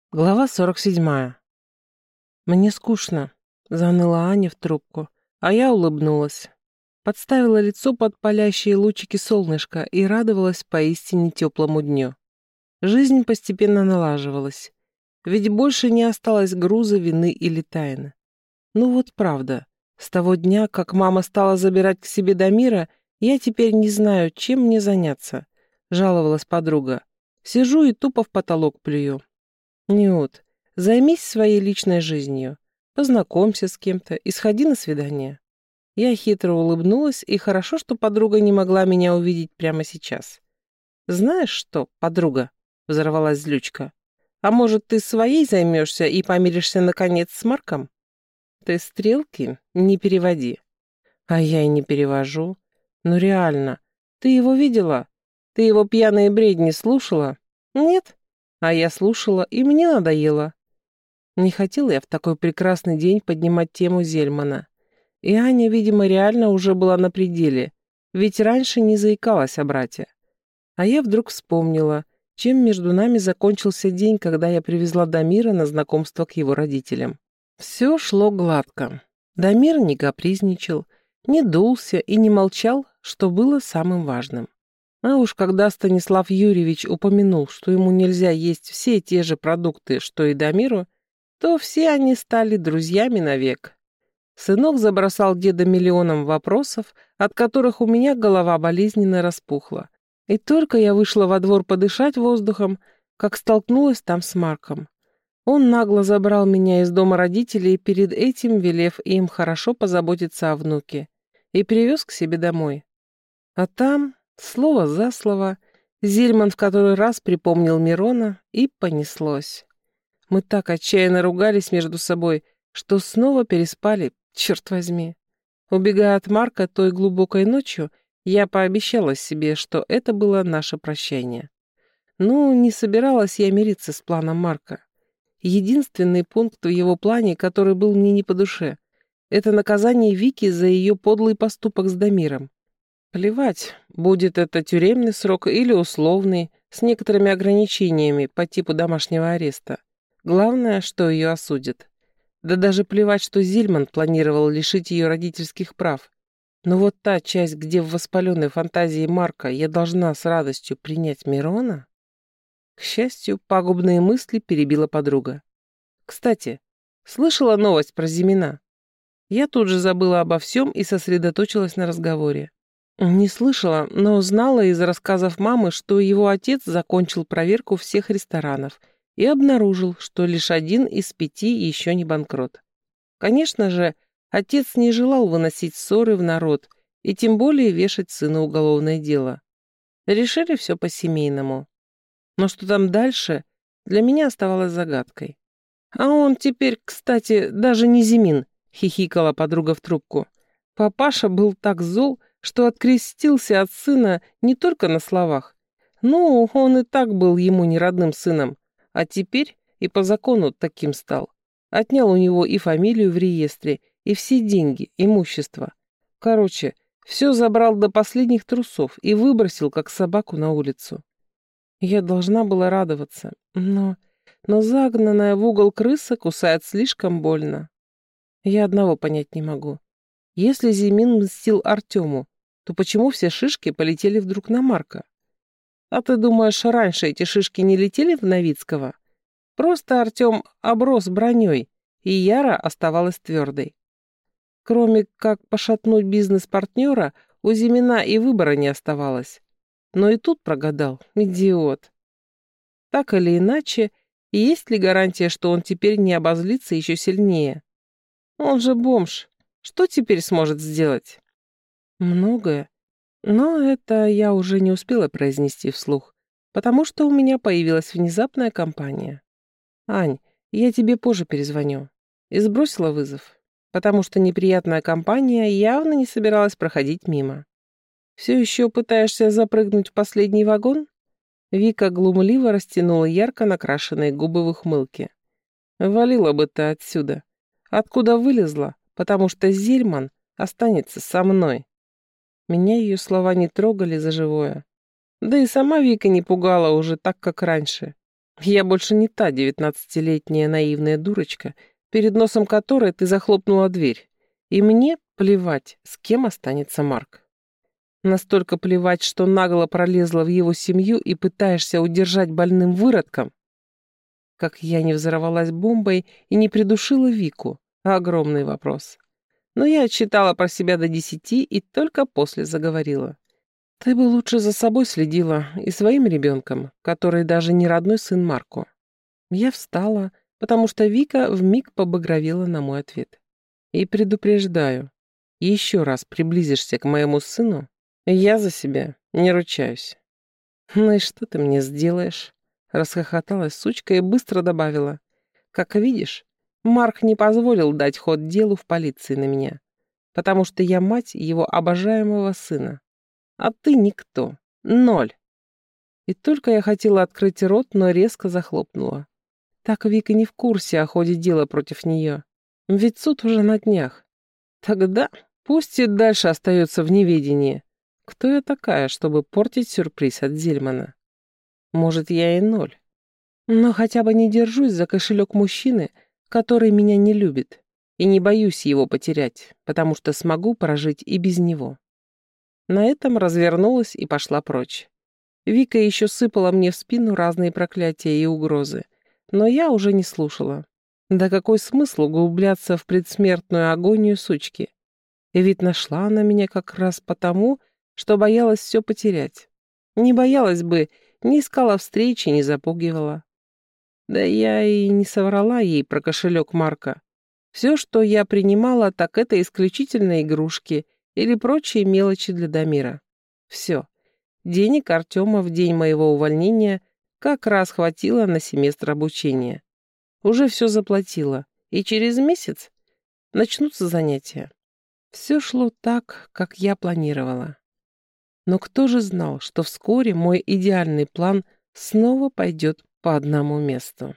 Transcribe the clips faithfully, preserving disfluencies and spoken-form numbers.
Глава сорок седьмая. «Мне скучно», — заныла Аня в трубку, а я улыбнулась. Подставила лицо под палящие лучики солнышка и радовалась поистине теплому дню. Жизнь постепенно налаживалась, ведь больше не осталось груза, вины или тайны. Ну вот правда, с того дня, как мама стала забирать к себе Дамира, я теперь не знаю, чем мне заняться, — жаловалась подруга. Сижу и тупо в потолок плюю. Нют, займись своей личной жизнью, познакомься с кем-то и сходи на свидание. Я хитро улыбнулась, и хорошо, что подруга не могла меня увидеть прямо сейчас. «Знаешь что, подруга?» — взорвалась злючка. «А может, ты своей займешься и помиришься, наконец, с Марком? Ты стрелки не переводи». «А я и не перевожу. Ну реально, ты его видела? Ты его пьяные бредни слушала? Нет? А я слушала, и мне надоело». Не хотела я в такой прекрасный день поднимать тему Зельмана. И Аня, видимо, реально уже была на пределе, ведь раньше не заикалась о брате. А я вдруг вспомнила, чем между нами закончился день, когда я привезла Дамира на знакомство к его родителям. Все шло гладко. Дамир не капризничал, не дулся и не молчал, что было самым важным. А уж когда Станислав Юрьевич упомянул, что ему нельзя есть все те же продукты, что и Дамиру, то все они стали друзьями навек. Сынок забросал деда миллионом вопросов, от которых у меня голова болезненно распухла. И только я вышла во двор подышать воздухом, как столкнулась там с Марком. Он нагло забрал меня из дома родителей, перед этим велев им хорошо позаботиться о внуке, и привез к себе домой. А там... Слово за слово, Зельман в который раз припомнил Мирона, и понеслось. Мы так отчаянно ругались между собой, что снова переспали, черт возьми. Убегая от Марка той глубокой ночью, я пообещала себе, что это было наше прощание. Ну, не собиралась я мириться с планом Марка. Единственный пункт в его плане, который был мне не по душе, это наказание Вики за ее подлый поступок с Дамиром. Плевать, будет это тюремный срок или условный, с некоторыми ограничениями по типу домашнего ареста. Главное, что ее осудят. Да даже плевать, что Зельман планировал лишить ее родительских прав. Но вот та часть, где в воспаленной фантазии Марка я должна с радостью принять Мирона... К счастью, пагубные мысли перебила подруга. Кстати, слышала новость про Зимина? Я тут же забыла обо всем и сосредоточилась на разговоре. Не слышала, но знала из рассказов мамы, что его отец закончил проверку всех ресторанов и обнаружил, что лишь один из пяти еще не банкрот. Конечно же, отец не желал выносить ссоры в народ и тем более вешать сына уголовное дело. Решили все по-семейному. Но что там дальше, для меня оставалось загадкой. «А он теперь, кстати, даже не Зимин», — хихикала подруга в трубку. «Папаша был так зол, что открестился от сына не только на словах. Ну, он и так был ему не родным сыном, а теперь и по закону таким стал. Отнял у него и фамилию в реестре, и все деньги, имущество. Короче, все забрал до последних трусов и выбросил, как собаку, на улицу. Я должна была радоваться, но... Но загнанная в угол крыса кусает слишком больно. Я одного понять не могу. Если Зимин мстил Артему, то почему все шишки полетели вдруг на Марка? А ты думаешь, раньше эти шишки не летели в Новицкого? Просто Артем оброс броней, и Яра оставалась твердой. Кроме как пошатнуть бизнес партнера, у Зимина и выбора не оставалось. Но и тут прогадал, идиот. Так или иначе, есть ли гарантия, что он теперь не обозлится еще сильнее? Он же бомж. Что теперь сможет сделать? Многое. Но это я уже не успела произнести вслух, потому что у меня появилась внезапная компания. «Ань, я тебе позже перезвоню». И сбросила вызов, потому что неприятная компания явно не собиралась проходить мимо. «Все еще пытаешься запрыгнуть в последний вагон?» Вика глумливо растянула ярко накрашенные губы в ухмылке. «Валила бы ты отсюда. Откуда вылезла? Потому что Зельман останется со мной». Меня ее слова не трогали за живое. Да и сама Вика не пугала уже так, как раньше. Я больше не та девятнадцатилетняя наивная дурочка, перед носом которой ты захлопнула дверь. И мне плевать, с кем останется Марк. Настолько плевать, что нагло пролезла в его семью и пытаешься удержать больным выродком. Как я не взорвалась бомбой и не придушила Вику. Огромный вопрос. Но я отсчитала про себя до десяти и только после заговорила. Ты бы лучше за собой следила и своим ребенком, который даже не родной сын Марку. Я встала, потому что Вика вмиг побагровела на мой ответ. И предупреждаю, еще раз приблизишься к моему сыну, я за себя не ручаюсь. Ну и что ты мне сделаешь? Расхохоталась сучка и быстро добавила. Как видишь, Марк не позволил дать ход делу в полиции на меня, потому что я мать его обожаемого сына. А ты никто. Ноль. И только я хотела открыть рот, но резко захлопнула. Так Вика не в курсе о ходе дела против нее. Ведь суд уже на днях. Тогда пусть и дальше остается в неведении. Кто я такая, чтобы портить сюрприз от Зельмана? Может, я и ноль. Но хотя бы не держусь за кошелек мужчины, который меня не любит, и не боюсь его потерять, потому что смогу прожить и без него. На этом развернулась и пошла прочь. Вика еще сыпала мне в спину разные проклятия и угрозы, но я уже не слушала. Да какой смысл углубляться в предсмертную агонию сучки? И ведь нашла она меня как раз потому, что боялась все потерять. Не боялась бы, не искала встречи, не запугивала. Да я и не соврала ей про кошелек Марка. Все, что я принимала, так это исключительно игрушки или прочие мелочи для Дамира. Все. Денег Артема в день моего увольнения как раз хватило на семестр обучения. Уже все заплатила, и через месяц начнутся занятия. Все шло так, как я планировала. Но кто же знал, что вскоре мой идеальный план снова пойдет по одному месту?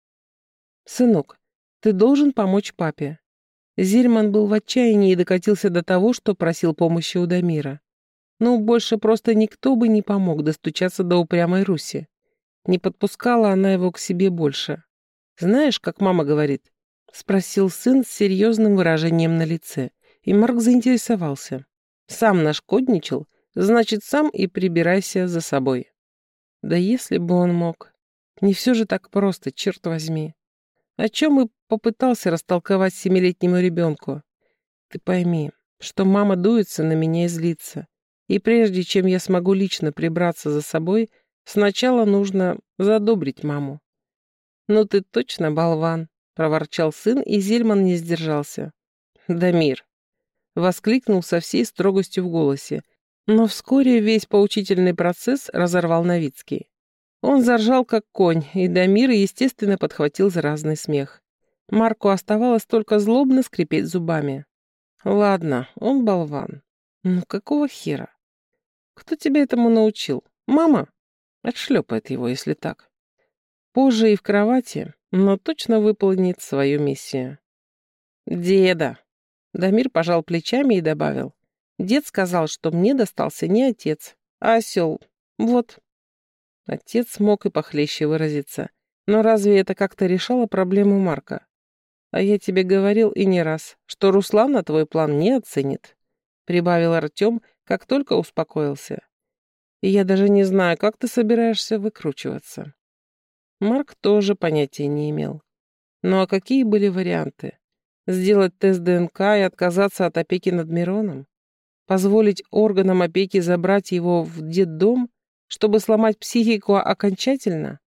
«Сынок, ты должен помочь папе». Зельман был в отчаянии и докатился до того, что просил помощи у Дамира. Ну, больше просто никто бы не помог достучаться до упрямой Руси. Не подпускала она его к себе больше. «Знаешь, как мама говорит?» — спросил сын с серьезным выражением на лице, и Марк заинтересовался. «Сам нашкодничал, значит, сам и прибирайся за собой». Да если бы он мог. Не все же так просто, черт возьми. О чем и попытался растолковать семилетнему ребенку. Ты пойми, что мама дуется на меня и злится. И прежде чем я смогу лично прибраться за собой, сначала нужно задобрить маму. «Ну ты точно болван», — проворчал сын, и Зельман не сдержался. «Дамир», — воскликнул со всей строгостью в голосе, но вскоре весь поучительный процесс разорвал Новицкий. Он заржал, как конь, и Дамир, естественно, подхватил заразный смех. Марку оставалось только злобно скрипеть зубами. «Ладно, он болван. Ну какого хера? Кто тебя этому научил? Мама? Отшлепает его, если так. Позже и в кровати, но точно выполнит свою миссию». «Деда!» Дамир пожал плечами и добавил. «Дед сказал, что мне достался не отец, а осел. Вот». Отец мог и похлеще выразиться. Но разве это как-то решало проблему Марка? А я тебе говорил и не раз, что Руслана твой план не оценит, прибавил Артем, как только успокоился. И я даже не знаю, как ты собираешься выкручиваться. Марк тоже понятия не имел. Ну а какие были варианты? Сделать тест ДНК и отказаться от опеки над Мироном? Позволить органам опеки забрать его в детдом, чтобы сломать психику окончательно?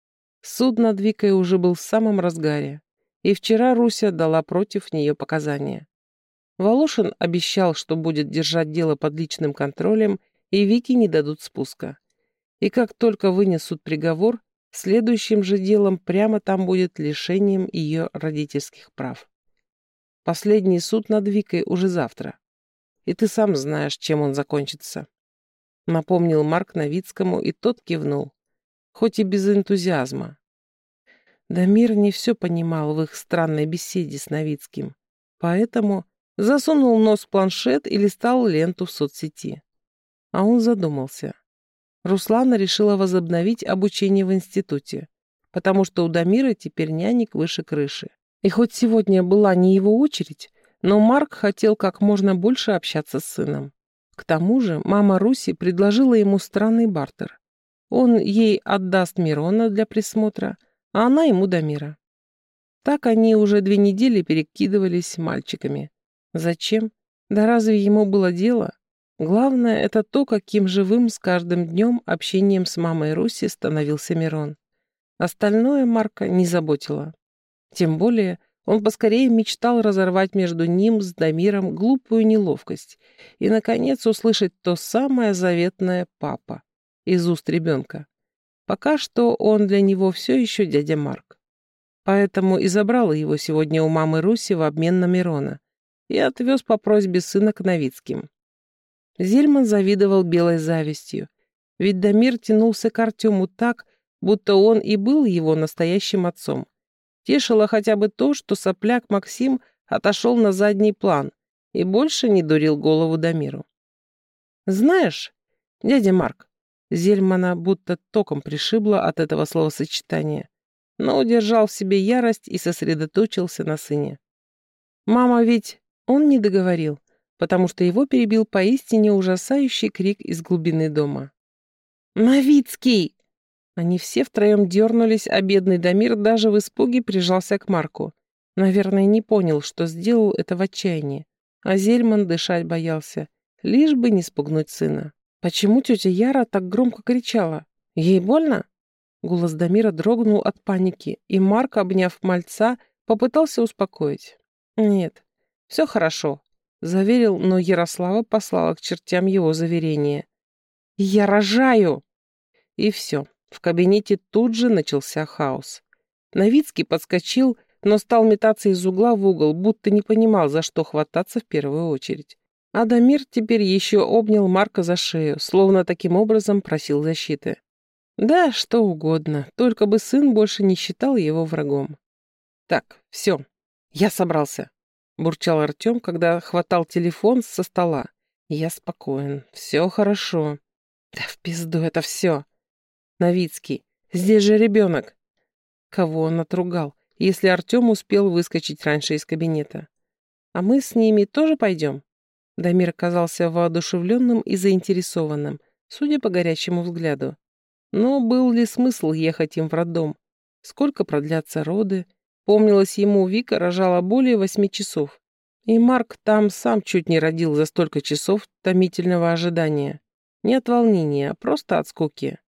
Суд над Викой уже был в самом разгаре, и вчера Руся дала против нее показания. Волошин обещал, что будет держать дело под личным контролем, и Вике не дадут спуска. И как только вынесут приговор, следующим же делом прямо там будет лишением ее родительских прав. Последний суд над Викой уже завтра. И ты сам знаешь, чем он закончится. Напомнил Марк Новицкому, и тот кивнул, хоть и без энтузиазма. Дамир не все понимал в их странной беседе с Новицким, поэтому засунул нос в планшет и листал ленту в соцсети. А он задумался. Руслана решила возобновить обучение в институте, потому что у Дамира теперь нянек выше крыши. И хоть сегодня была не его очередь, но Марк хотел как можно больше общаться с сыном. К тому же мама Руси предложила ему странный бартер. Он ей отдаст Мирона для присмотра, а она ему Дамира. Так они уже две недели перекидывались мальчиками. Зачем? Да разве ему было дело? Главное, это то, каким живым с каждым днем общением с мамой Руси становился Мирон. Остальное Марка не заботило. Тем более, он поскорее мечтал разорвать между ним с Дамиром глупую неловкость и, наконец, услышать то самое заветное «папа» из уст ребенка. Пока что он для него все еще дядя Марк. Поэтому и забрал его сегодня у мамы Руси в обмен на Мирона и отвез по просьбе сына к Новицким. Зельман завидовал белой завистью, ведь Дамир тянулся к Артему так, будто он и был его настоящим отцом. Тешило хотя бы то, что сопляк Максим отошел на задний план и больше не дурил голову Дамиру. «Знаешь, дядя Марк», Зельмана будто током пришибло от этого словосочетания, но удержал в себе ярость и сосредоточился на сыне. «Мама ведь...» Он не договорил, потому что его перебил поистине ужасающий крик из глубины дома. «Новицкий!» Они все втроем дернулись, а бедный Дамир даже в испуге прижался к Марку. Наверное, не понял, что сделал это в отчаянии. А Зельман дышать боялся, лишь бы не спугнуть сына. Почему тетя Яра так громко кричала? Ей больно? Голос Дамира дрогнул от паники, и Марк, обняв мальца, попытался успокоить. «Нет, все хорошо», — заверил, но Ярослава послала к чертям его заверение. «Я рожаю!» И все. В кабинете тут же начался хаос. Новицкий подскочил, но стал метаться из угла в угол, будто не понимал, за что хвататься в первую очередь. А Дамир теперь еще обнял Марка за шею, словно таким образом просил защиты. Да, что угодно, только бы сын больше не считал его врагом. «Так, все, я собрался», — бурчал Артем, когда хватал телефон со стола. «Я спокоен, все хорошо». «Да в пизду это все!» Новицкий, здесь же ребенок. Кого он отругал, если Артем успел выскочить раньше из кабинета? А мы с ними тоже пойдем? Дамир оказался воодушевленным и заинтересованным, судя по горячему взгляду. Но был ли смысл ехать им в роддом? Сколько продлятся роды? Помнилось ему, Вика рожала более восьми часов. И Марк там сам чуть не родил за столько часов томительного ожидания. Не от волнения, а просто от скуки.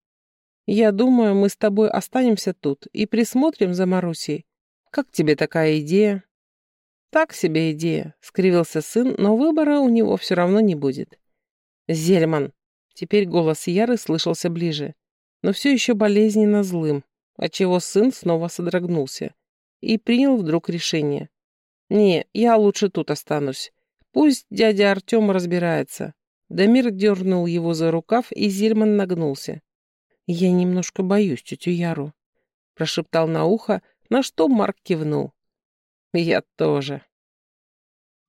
«Я думаю, мы с тобой останемся тут и присмотрим за Марусей. Как тебе такая идея?» «Так себе идея», — скривился сын, но выбора у него все равно не будет. «Зельман!» Теперь голос Яры слышался ближе, но все еще болезненно злым, отчего сын снова содрогнулся и принял вдруг решение. «Не, я лучше тут останусь. Пусть дядя Артем разбирается». Дамир дернул его за рукав, и Зельман нагнулся. «Я немножко боюсь тетю Яру», — прошептал на ухо, на что Марк кивнул. «Я тоже».